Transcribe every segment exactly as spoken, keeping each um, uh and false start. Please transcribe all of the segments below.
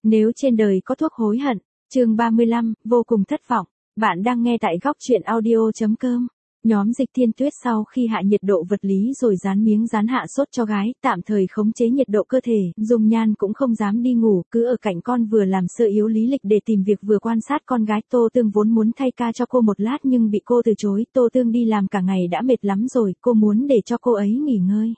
Nếu trên đời có thuốc hối hận, chương ba mươi lăm, vô cùng thất vọng. Bạn đang nghe tại góc truyện audio.com. Nhóm Dịch Thiên Tuyết sau khi hạ nhiệt độ vật lý rồi dán miếng dán hạ sốt cho gái, tạm thời khống chế nhiệt độ cơ thể, Dung Nhan cũng không dám đi ngủ, cứ ở cạnh con vừa làm sơ yếu lý lịch để tìm việc vừa quan sát con gái. Tô Tương vốn muốn thay ca cho cô một lát nhưng bị cô từ chối, Tô Tương đi làm cả ngày đã mệt lắm rồi, cô muốn để cho cô ấy nghỉ ngơi.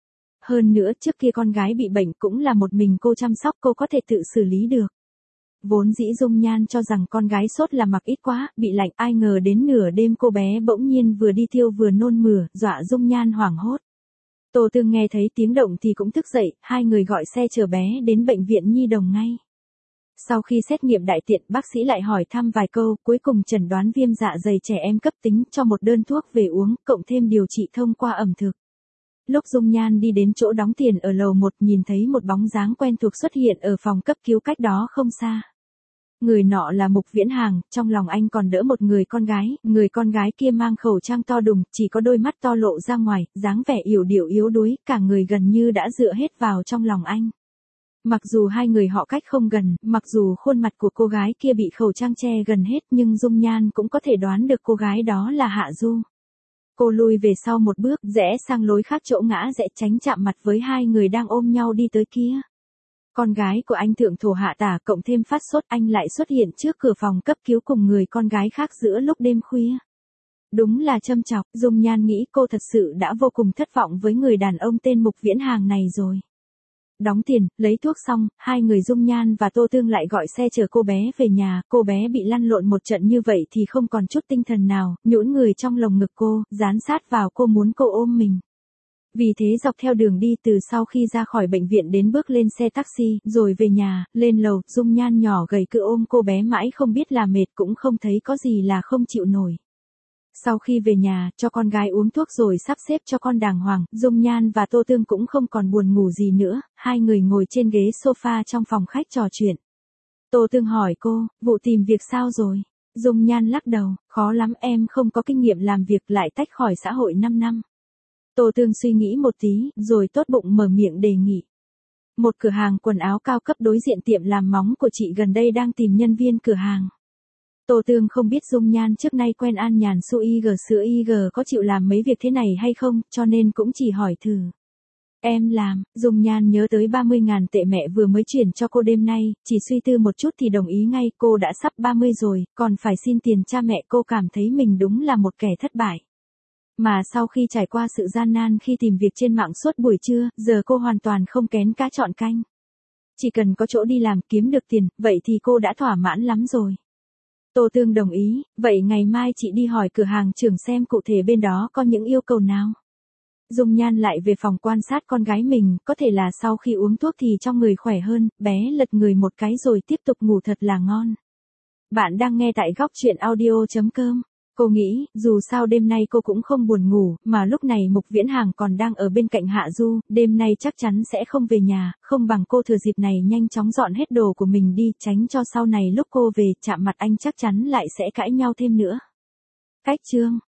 Hơn nữa trước kia con gái bị bệnh cũng là một mình cô chăm sóc, cô có thể tự xử lý được. Vốn dĩ Dung Nhan cho rằng con gái sốt là mặc ít quá, bị lạnh, ai ngờ đến nửa đêm cô bé bỗng nhiên vừa đi tiêu vừa nôn mửa, dọa Dung Nhan hoảng hốt. Tô Tương nghe thấy tiếng động thì cũng thức dậy, hai người gọi xe chở bé đến bệnh viện nhi đồng ngay. Sau khi xét nghiệm đại tiện, bác sĩ lại hỏi thăm vài câu, cuối cùng chẩn đoán viêm dạ dày trẻ em cấp tính, cho một đơn thuốc về uống, cộng thêm điều trị thông qua ẩm thực. Lúc Dung Nhan đi đến chỗ đóng tiền ở lầu một, nhìn thấy một bóng dáng quen thuộc xuất hiện ở phòng cấp cứu cách đó không xa. Người nọ là Mục Viễn Hàng, trong lòng anh còn đỡ một người con gái, người con gái kia mang khẩu trang to đùng, chỉ có đôi mắt to lộ ra ngoài, dáng vẻ yểu điệu yếu đuối, cả người gần như đã dựa hết vào trong lòng anh. Mặc dù hai người họ cách không gần, mặc dù khuôn mặt của cô gái kia bị khẩu trang che gần hết, nhưng Dung Nhan cũng có thể đoán được cô gái đó là Hạ Du. Cô lùi về sau một bước, rẽ sang lối khác chỗ ngã rẽ, tránh chạm mặt với hai người đang ôm nhau đi tới kia. Con gái của anh thượng thổ hạ tả cộng thêm phát sốt, anh lại xuất hiện trước cửa phòng cấp cứu cùng người con gái khác giữa lúc đêm khuya. Đúng là châm chọc, Dung Nhan nghĩ cô thật sự đã vô cùng thất vọng với người đàn ông tên Mục Viễn Hàng này rồi. Đóng tiền, lấy thuốc xong, hai người Dung Nhan và Tô Tương lại gọi xe chở cô bé về nhà, cô bé bị lăn lộn một trận như vậy thì không còn chút tinh thần nào, nhũn người trong lồng ngực cô, dán sát vào cô muốn cô ôm mình. Vì thế dọc theo đường đi từ sau khi ra khỏi bệnh viện đến bước lên xe taxi, rồi về nhà, lên lầu, Dung Nhan nhỏ gầy cứ ôm cô bé mãi không biết là mệt cũng không thấy có gì là không chịu nổi. Sau khi về nhà, cho con gái uống thuốc rồi sắp xếp cho con đàng hoàng, Dung Nhan và Tô Tương cũng không còn buồn ngủ gì nữa, hai người ngồi trên ghế sofa trong phòng khách trò chuyện. Tô Tương hỏi cô, vụ tìm việc sao rồi? Dung Nhan lắc đầu, khó lắm, em không có kinh nghiệm làm việc, lại tách khỏi xã hội năm năm. Tô Tương suy nghĩ một tí, rồi tốt bụng mở miệng đề nghị. Một cửa hàng quần áo cao cấp đối diện tiệm làm móng của chị gần đây đang tìm nhân viên cửa hàng. Tô Tương không biết Dung Nhan trước nay quen An Nhàn Su i giê sữa i giê có chịu làm mấy việc thế này hay không, cho nên cũng chỉ hỏi thử. Em làm, Dung Nhan nhớ tới ba mươi ngàn tệ mẹ vừa mới chuyển cho cô đêm nay, chỉ suy tư một chút thì đồng ý ngay, cô đã sắp ba mươi rồi, còn phải xin tiền cha mẹ, cô cảm thấy mình đúng là một kẻ thất bại. Mà sau khi trải qua sự gian nan khi tìm việc trên mạng suốt buổi trưa, giờ cô hoàn toàn không kén cá chọn canh. Chỉ cần có chỗ đi làm kiếm được tiền, vậy thì cô đã thỏa mãn lắm rồi. Tô Tương đồng ý, vậy ngày mai chị đi hỏi cửa hàng trưởng xem cụ thể bên đó có những yêu cầu nào. Dung Nhan lại về phòng quan sát con gái mình, có thể là sau khi uống thuốc thì trong người khỏe hơn, bé lật người một cái rồi tiếp tục ngủ thật là ngon. Bạn đang nghe tại góc truyện audio.com. Cô nghĩ, dù sao đêm nay cô cũng không buồn ngủ, mà lúc này Mục Viễn Hàng còn đang ở bên cạnh Hạ Du, đêm nay chắc chắn sẽ không về nhà, không bằng cô thừa dịp này nhanh chóng dọn hết đồ của mình đi, tránh cho sau này lúc cô về, chạm mặt anh chắc chắn lại sẽ cãi nhau thêm nữa. Cách chương